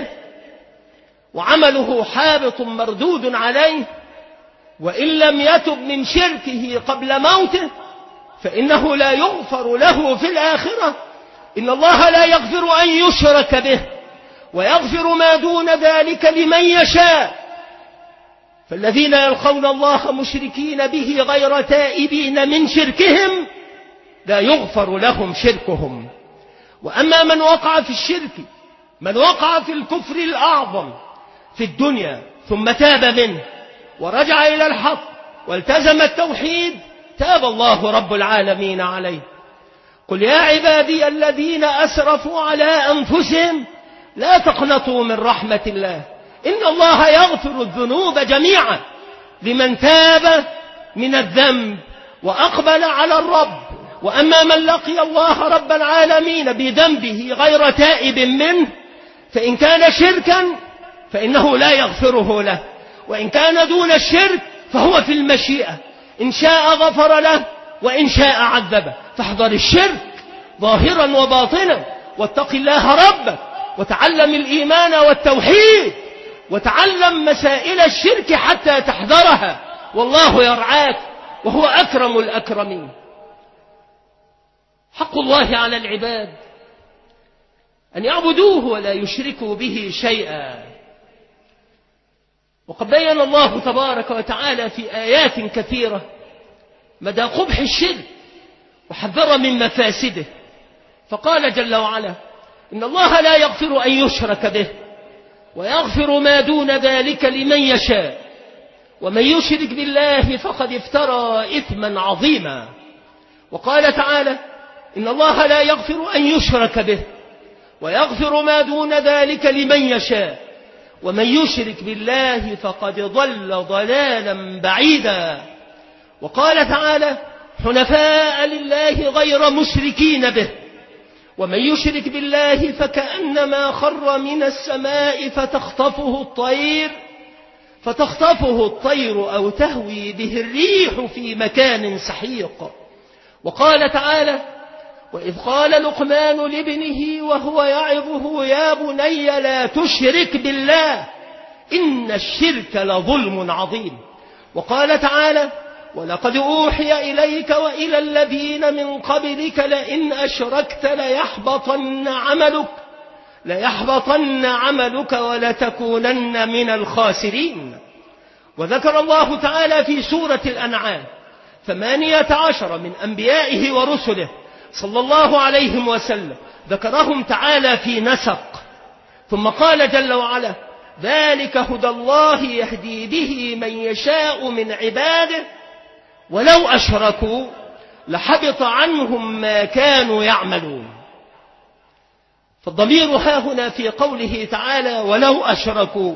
وعمله حابط مردود عليه، وإن لم يتب من شركه قبل موته فإنه لا يغفر له في الآخرة. إن الله لا يغفر أن يشرك به ويغفر ما دون ذلك لمن يشاء. فالذين يلقون الله مشركين به غير تائبين من شركهم لا يغفر لهم شركهم. وأما من وقع في الشرك، من وقع في الكفر الأعظم في الدنيا ثم تاب منه ورجع إلى الحق والتزم التوحيد، تاب الله رب العالمين عليه. قل يا عبادي الذين أسرفوا على أنفسهم لا تقنطوا من رحمة الله إن الله يغفر الذنوب جميعا لمن تاب من الذنب وأقبل على الرب. وأما من لقي الله رب العالمين بذنبه غير تائب منه فإن كان شركا فإنه لا يغفره له، وإن كان دون الشرك فهو في المشيئة، إن شاء غفر له وإن شاء عذبه. فاحذر الشرك ظاهرا وباطنا، واتق الله ربك، وتعلم الإيمان والتوحيد، وتعلم مسائل الشرك حتى تحذرها، والله يرعاك وهو أكرم الأكرمين. حق الله على العباد أن يعبدوه ولا يشركوا به شيئا. وقد بين الله تبارك وتعالى في آيات كثيرة مدى قبح الشرك وحذر من مفاسده، فقال جل وعلا: إن الله لا يغفر أن يشرك به ويغفر ما دون ذلك لمن يشاء ومن يشرك بالله فقد افترى إثما عظيما. وقال تعالى: إن الله لا يغفر أن يشرك به ويغفر ما دون ذلك لمن يشاء ومن يشرك بالله فقد ضل ضلالا بعيدا. وقال تعالى: حنفاء لله غير مشركين به، ومن يشرك بالله فكأنما خر من السماء فتخطفه الطير فتخطفه الطير أو تهوي به الريح في مكان سحيق. وقال تعالى: وإذ قال لقمان لابنه وهو يعظه يا بني لا تشرك بالله إن الشرك لظلم عظيم. وقال تعالى: ولقد أوحي إليك وإلى الذين من قبلك لئن أشركت ليحبطن عملك ليحبطن عملك ولتكونن من الخاسرين. وذكر الله تعالى في سورة الأنعام ثمانية عشر من أنبيائه ورسله صلى الله عليه وسلم، ذكرهم تعالى في نسق، ثم قال جل وعلا: ذلك هدى الله يهدي به من يشاء من عباده ولو أشركوا لحبط عنهم ما كانوا يعملون. فالضمير ها هنا في قوله تعالى ولو أشركوا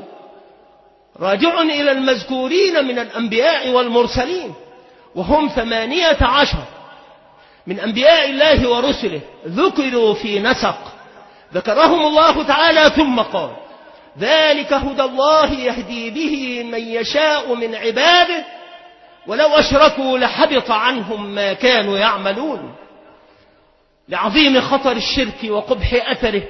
راجع إلى المذكورين من الأنبياء والمرسلين، وهم ثمانية عشر من أنبياء الله ورسله ذكروا في نسق، ذكرهم الله تعالى ثم قال: ذلك هدى الله يهدي به من يشاء من عباده ولو أشركوا لحبط عنهم ما كانوا يعملون. لعظيم خطر الشرك وقبح أثره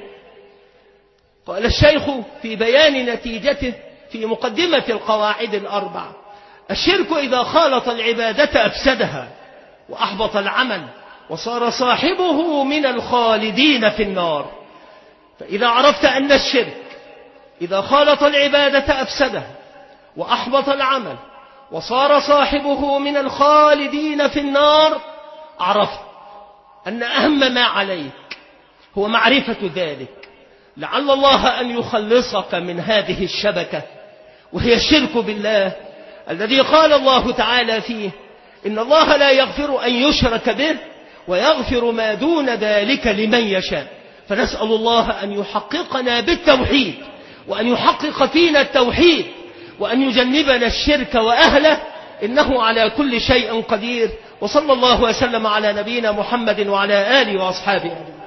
قال الشيخ في بيان نتيجته في مقدمة القواعد الأربع: الشرك إذا خالط العبادة أفسدها وأحبط العمل وصار صاحبه من الخالدين في النار. فإذا عرفت أن الشرك إذا خالط العبادة أفسدها وأحبط العمل وصار صاحبه من الخالدين في النار، عرفت أن أهم ما عليك هو معرفة ذلك، لعل الله أن يخلصك من هذه الشبكة، وهي الشرك بالله الذي قال الله تعالى فيه: إن الله لا يغفر أن يشرك به ويغفر ما دون ذلك لمن يشاء. فنسأل الله أن يحققنا بالتوحيد، وأن يحقق فينا التوحيد، وأن يجنبنا الشرك وأهله، إنه على كل شيء قدير. وصلى الله وسلم على نبينا محمد وعلى آله وأصحابه أجمعين.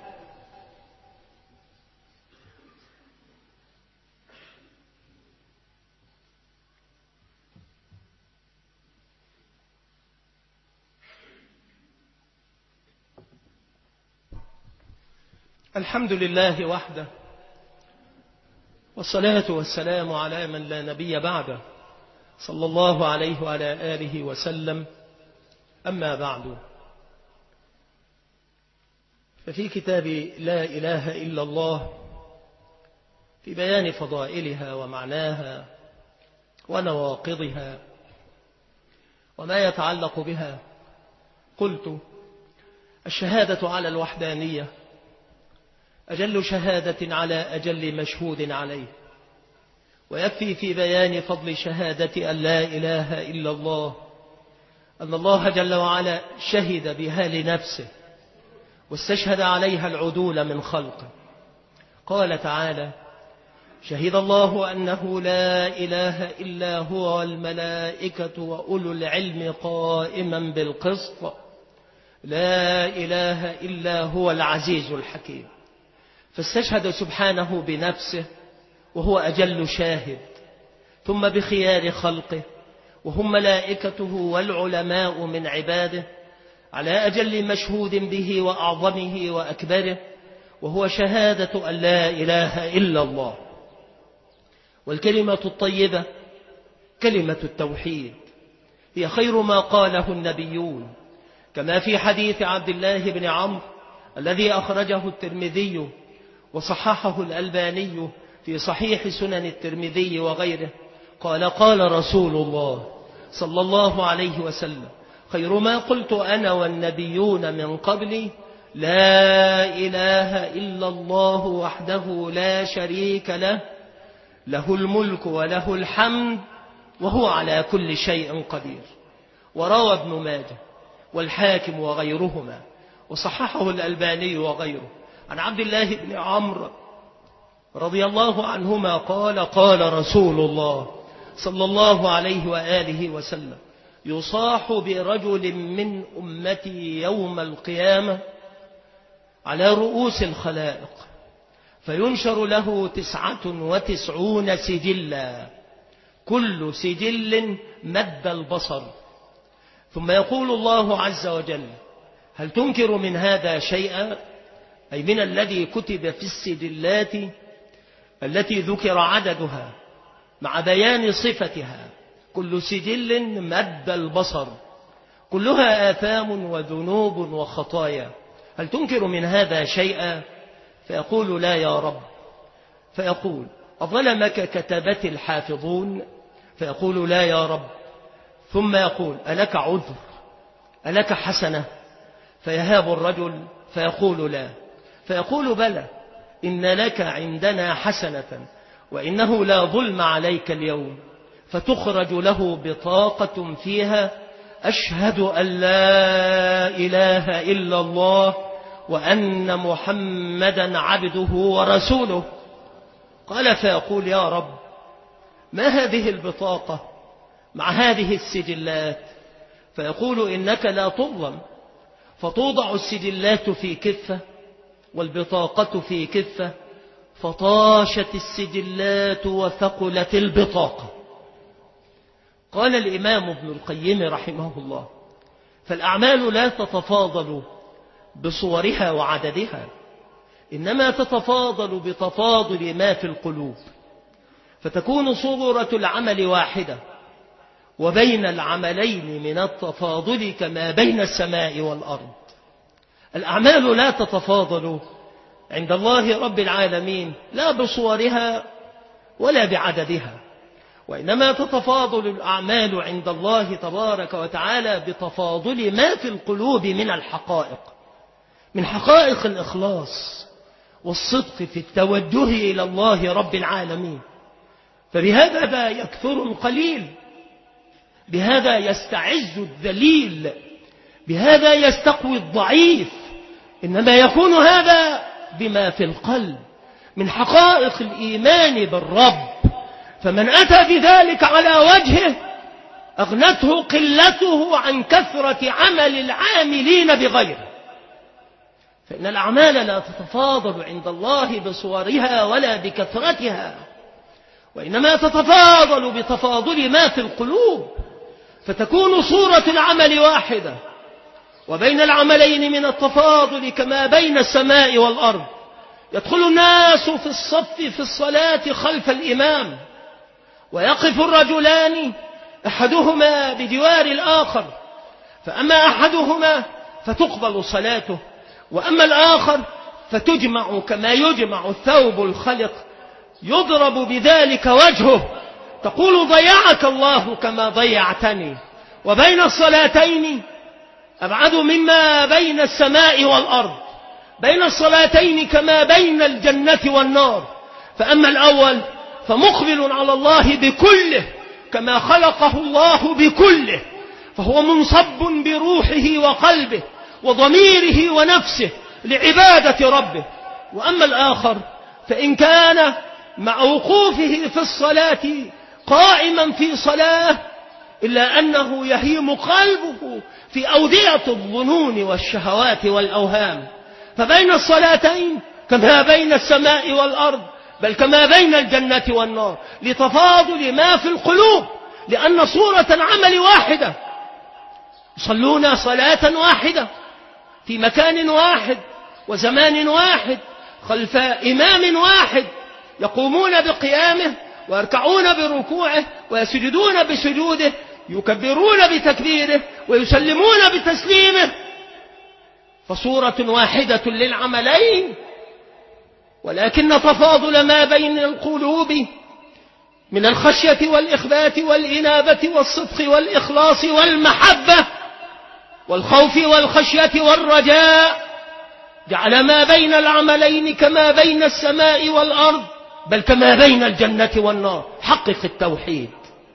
الحمد لله وحده، والصلاة والسلام على من لا نبي بعده، صلى الله عليه وعلى آله وسلم. أما بعد، ففي كتاب لا إله إلا الله في بيان فضائلها ومعناها ونواقضها وما يتعلق بها قلت: الشهادة على الوحدانية أجل شهادة على أجل مشهود عليه، ويكفي في بيان فضل شهادة أن لا إله إلا الله أن الله جل وعلا شهد بها لنفسه واستشهد عليها العدول من خلقه. قال تعالى: شهد الله أنه لا إله إلا هو والملائكة وأولو العلم قائما بالقسط لا إله إلا هو العزيز الحكيم. فاستشهد سبحانه بنفسه وهو أجل شاهد، ثم بخيار خلقه وهم ملائكته والعلماء من عباده على أجل مشهود به وأعظمه وأكبره، وهو شهادة أن لا إله إلا الله. والكلمة الطيبة كلمة التوحيد هي خير ما قاله النبيون، كما في حديث عبد الله بن عمرو الذي أخرجه الترمذي وصححه الألباني في صحيح سنن الترمذي وغيره، قال: قال رسول الله صلى الله عليه وسلم: خير ما قلت أنا والنبيون من قبلي لا إله إلا الله وحده لا شريك له، له الملك وله الحمد وهو على كل شيء قدير. وروى ابن ماجه والحاكم وغيرهما وصححه الألباني وغيره عن عبد الله بن عمرو رضي الله عنهما قال: قال رسول الله صلى الله عليه وآله وسلم: يصاح برجل من أمتي يوم القيامة على رؤوس الخلائق، فينشر له تسعة وتسعون سجلا، كل سجل مد البصر، ثم يقول الله عز وجل: هل تنكر من هذا شيئا؟ أي من الذي كتب في السجلات التي ذكر عددها مع بيان صفتها، كل سجل مد البصر، كلها آثام وذنوب وخطايا، هل تنكر من هذا شيئا؟ فيقول: لا يا رب. فيقول: أظلمك كتبة الحافظون؟ فيقول: لا يا رب. ثم يقول: ألك عذر؟ ألك حسنة؟ فيهاب الرجل فيقول: لا. فيقول: بلى، إن لك عندنا حسنة، وإنه لا ظلم عليك اليوم. فتخرج له بطاقة فيها: أشهد أن لا إله إلا الله وأن محمدا عبده ورسوله. قال: فيقول: يا رب، ما هذه البطاقة مع هذه السجلات؟ فيقول: إنك لا تظلم. فتوضع السجلات في كفة والبطاقة في كفة، فطاشت السجلات وثقلت البطاقة. قال الإمام ابن القيم رحمه الله: فالأعمال لا تتفاضل بصورها وعددها، إنما تتفاضل بتفاضل ما في القلوب، فتكون صورة العمل واحدة، وبين العملين من التفاضل كما بين السماء والأرض. الأعمال لا تتفاضل عند الله رب العالمين لا بصورها ولا بعددها، وإنما تتفاضل الأعمال عند الله تبارك وتعالى بتفاضل ما في القلوب من الحقائق، من حقائق الإخلاص والصدق في التوجه إلى الله رب العالمين. فبهذا يكثر القليل، بهذا يستعز الذليل، بهذا يستقوي الضعيف، إنما يكون هذا بما في القلب من حقائق الإيمان بالرب. فمن أتى بذلك على وجهه أغنته قلته عن كثرة عمل العاملين بغيره، فإن الأعمال لا تتفاضل عند الله بصورها ولا بكثرتها، وإنما تتفاضل بتفاضل ما في القلوب، فتكون صورة العمل واحدة، وبين العملين من التفاضل كما بين السماء والأرض. يدخل الناس في الصف في الصلاة خلف الإمام، ويقف الرجلان أحدهما بجوار الآخر، فأما أحدهما فتقبل صلاته، وأما الآخر فتجمع كما يجمع الثوب الخلق، يضرب بذلك وجهه، تقول: ضيعك الله كما ضيعتني. وبين الصلاتين أبعد مما بين السماء والأرض، بين الصلاتين كما بين الجنة والنار. فأما الأول فمقبل على الله بكله كما خلقه الله بكله، فهو منصب بروحه وقلبه وضميره ونفسه لعبادة ربه. وأما الآخر فإن كان مع وقوفه في الصلاة قائما في صلاة، إلا أنه يهيم قلبه في أودية الظنون والشهوات والأوهام. فبين الصلاتين كما بين السماء والأرض، بل كما بين الجنة والنار، لتفاضل ما في القلوب، لأن صورة العمل واحدة، يصلون صلاة واحدة في مكان واحد وزمان واحد خلف إمام واحد، يقومون بقيامه ويركعون بركوعه ويسجدون بسجوده، يكبرون بتكبيره ويسلمون بتسليمه، فصورة واحدة للعملين، ولكن تفاضل ما بين القلوب من الخشية والإخبات والإنابة والصدق والإخلاص والمحبة والخوف والخشية والرجاء، جعل ما بين العملين كما بين السماء والأرض، بل كما بين الجنة والنار. حقق التوحيد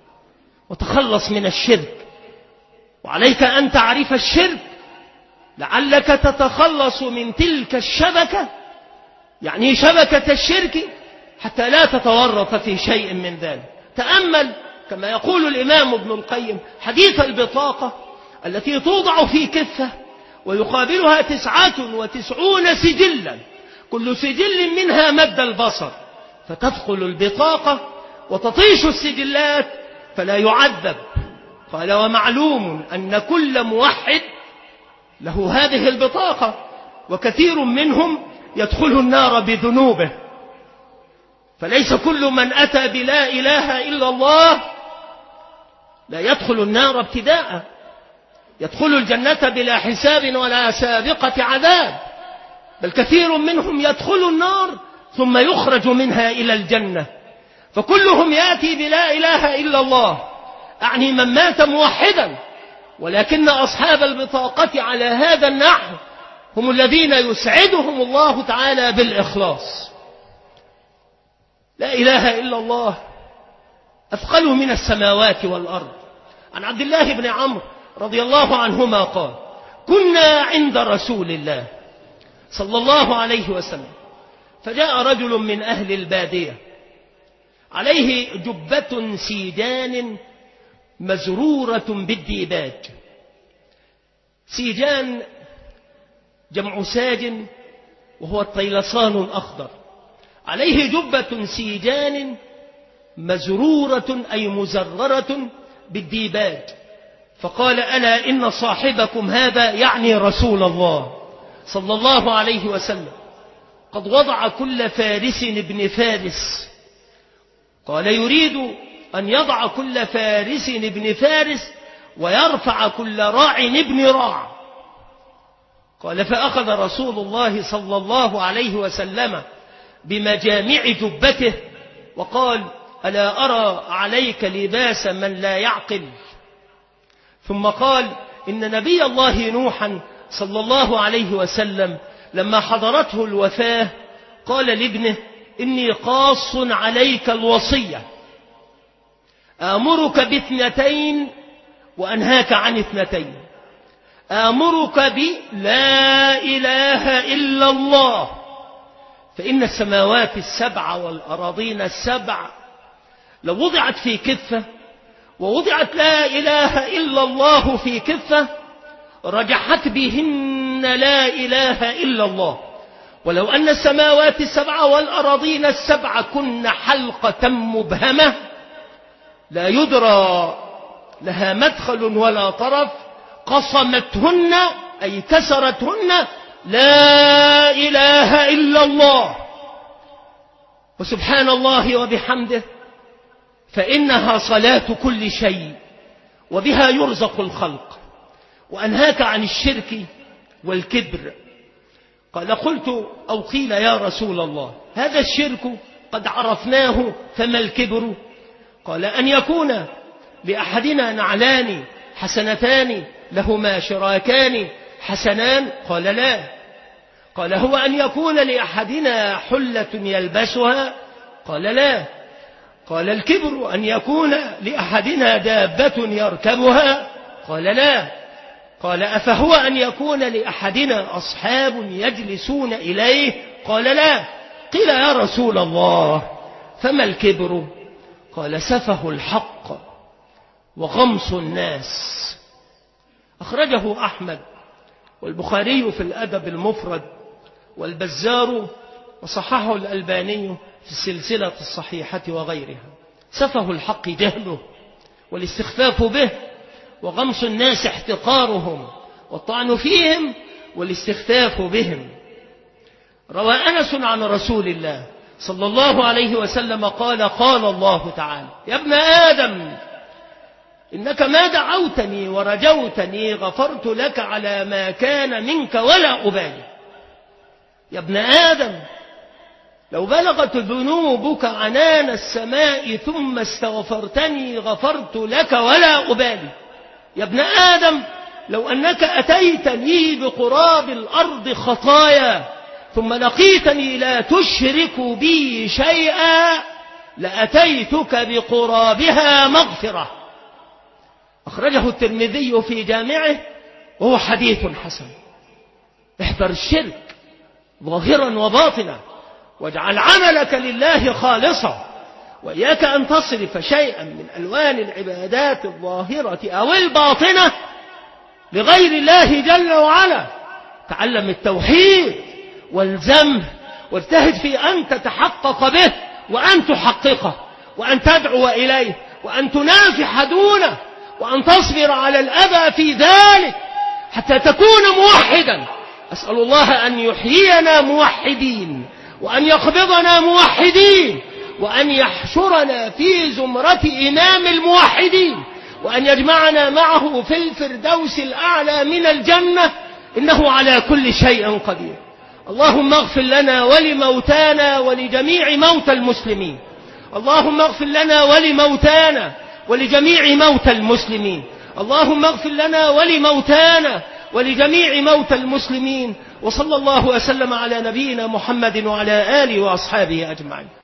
وتخلص من الشرك، وعليك أن تعرف الشرك لعلك تتخلص من تلك الشبكة، يعني شبكة الشرك، حتى لا تتورط في شيء من ذلك. تأمل كما يقول الإمام ابن القيم حديث البطاقة التي توضع في كفة ويقابلها تسعة وتسعون سجلا كل سجل منها مد البصر، فتدخل البطاقة وتطيش السجلات فلا يعذب. قال ومعلوم أن كل موحد له هذه البطاقة، وكثير منهم يدخل النار بذنوبه، فليس كل من أتى بلا إله إلا الله لا يدخل النار ابتداء، يدخل الجنة بلا حساب ولا سابقة عذاب، بل كثير منهم يدخل النار ثم يخرج منها إلى الجنة. فكلهم يأتي بلا إله إلا الله، أعني من مات موحدا، ولكن أصحاب البطاقة على هذا النحو هم الذين يسعدهم الله تعالى بالإخلاص. لا إله إلا الله أثقل من السماوات والأرض. عن عبد الله بن عمرو رضي الله عنهما قال كنا عند رسول الله صلى الله عليه وسلم، فجاء رجل من أهل البادية عليه جبة سيجان مزرورة بالديباج. سيجان جمع ساج وهو الطيلسان الأخضر، عليه جبة سيجان مزرورة أي مزررة بالديباج، فقال ألا إن صاحبكم هذا يعني رسول الله صلى الله عليه وسلم قد وضع كل فارس ابن فارس. قال يريد أن يضع كل فارس ابن فارس ويرفع كل راع ابن راع. قال فأخذ رسول الله صلى الله عليه وسلم بمجامع جبته وقال ألا أرى عليك لباس من لا يعقل. ثم قال إن نبي الله نوحا صلى الله عليه وسلم لما حضرته الوفاة قال لابنه إني قاص عليك الوصية، آمرك باثنتين وأنهاك عن اثنتين، آمرك بلا إله إلا الله، فإن السماوات السبع والأراضين السبع لو وضعت في كفة ووضعت لا إله إلا الله في كفة رجحت بهن لا إله إلا الله، ولو أن السماوات السبع والأراضين السبع كن حلقة مبهمة لا يدرى لها مدخل ولا طرف قصمتهن أي كسرتهن لا إله إلا الله وسبحان الله وبحمده، فإنها صلاة كل شيء وبها يرزق الخلق. وأنهاك عن الشرك والكبر. قال قلت أو قيل يا رسول الله هذا الشرك قد عرفناه فما الكبر؟ قال أن يكون لأحدنا نعلان حسنتان لهما شراكان حسنان. قال لا. قال هو أن يكون لأحدنا حلة يلبسها؟ قال لا. قال الكبر أن يكون لأحدنا دابة يركبها؟ قال لا. قال أفهو أن يكون لأحدنا أصحاب يجلسون إليه؟ قال لا. قيل يا رسول الله فما الكبر؟ قال سفه الحق وغمص الناس. أخرجه أحمد والبخاري في الأدب المفرد والبزار وصححه الألباني في السلسلة الصحيحة وغيرها. سفه الحق جهله والاستخفاف به، وغمص الناس احتقارهم والطعن فيهم والاستخفاف بهم. روى أنس عن رسول الله صلى الله عليه وسلم قال قال الله تعالى يا ابن آدم إنك ما دعوتني ورجوتني غفرت لك على ما كان منك ولا أبالي. يا ابن آدم لو بلغت ذنوبك عنان السماء ثم استغفرتني غفرت لك ولا أبالي. يا ابن آدم لو أنك أتيتني بقراب الأرض خطايا ثم لقيتني لا تشرك بي شيئا لأتيتك بقرابها مغفرة. أخرجه الترمذي في جامعه وهو حديث حسن. احذر الشرك ظاهرا وباطنا واجعل عملك لله خالصا وإياك أن تصرف شيئا من ألوان العبادات الظاهرة أو الباطنة لغير الله جل وعلا. تعلم التوحيد والزمه واجتهد في أن تتحقق به وأن تحققه وأن تدعو إليه وأن تنافح دونه وأن تصبر على الأذى في ذلك حتى تكون موحدا. أسأل الله أن يحيينا موحدين وأن يقبضنا موحدين وأن يحشرنا في زمرة إمام الموحدين وأن يجمعنا معه في الفردوس الأعلى من الجنة، إنه على كل شيء قدير. اللهم اغفر لنا ولموتانا ولجميع موتى المسلمين. اللهم اغفر لنا ولموتانا ولجميع موتى المسلمين. اللهم اغفر لنا ولموتانا ولجميع موتى المسلمين. وصلى الله وسلم على نبينا محمد وعلى آله وأصحابه أجمعين.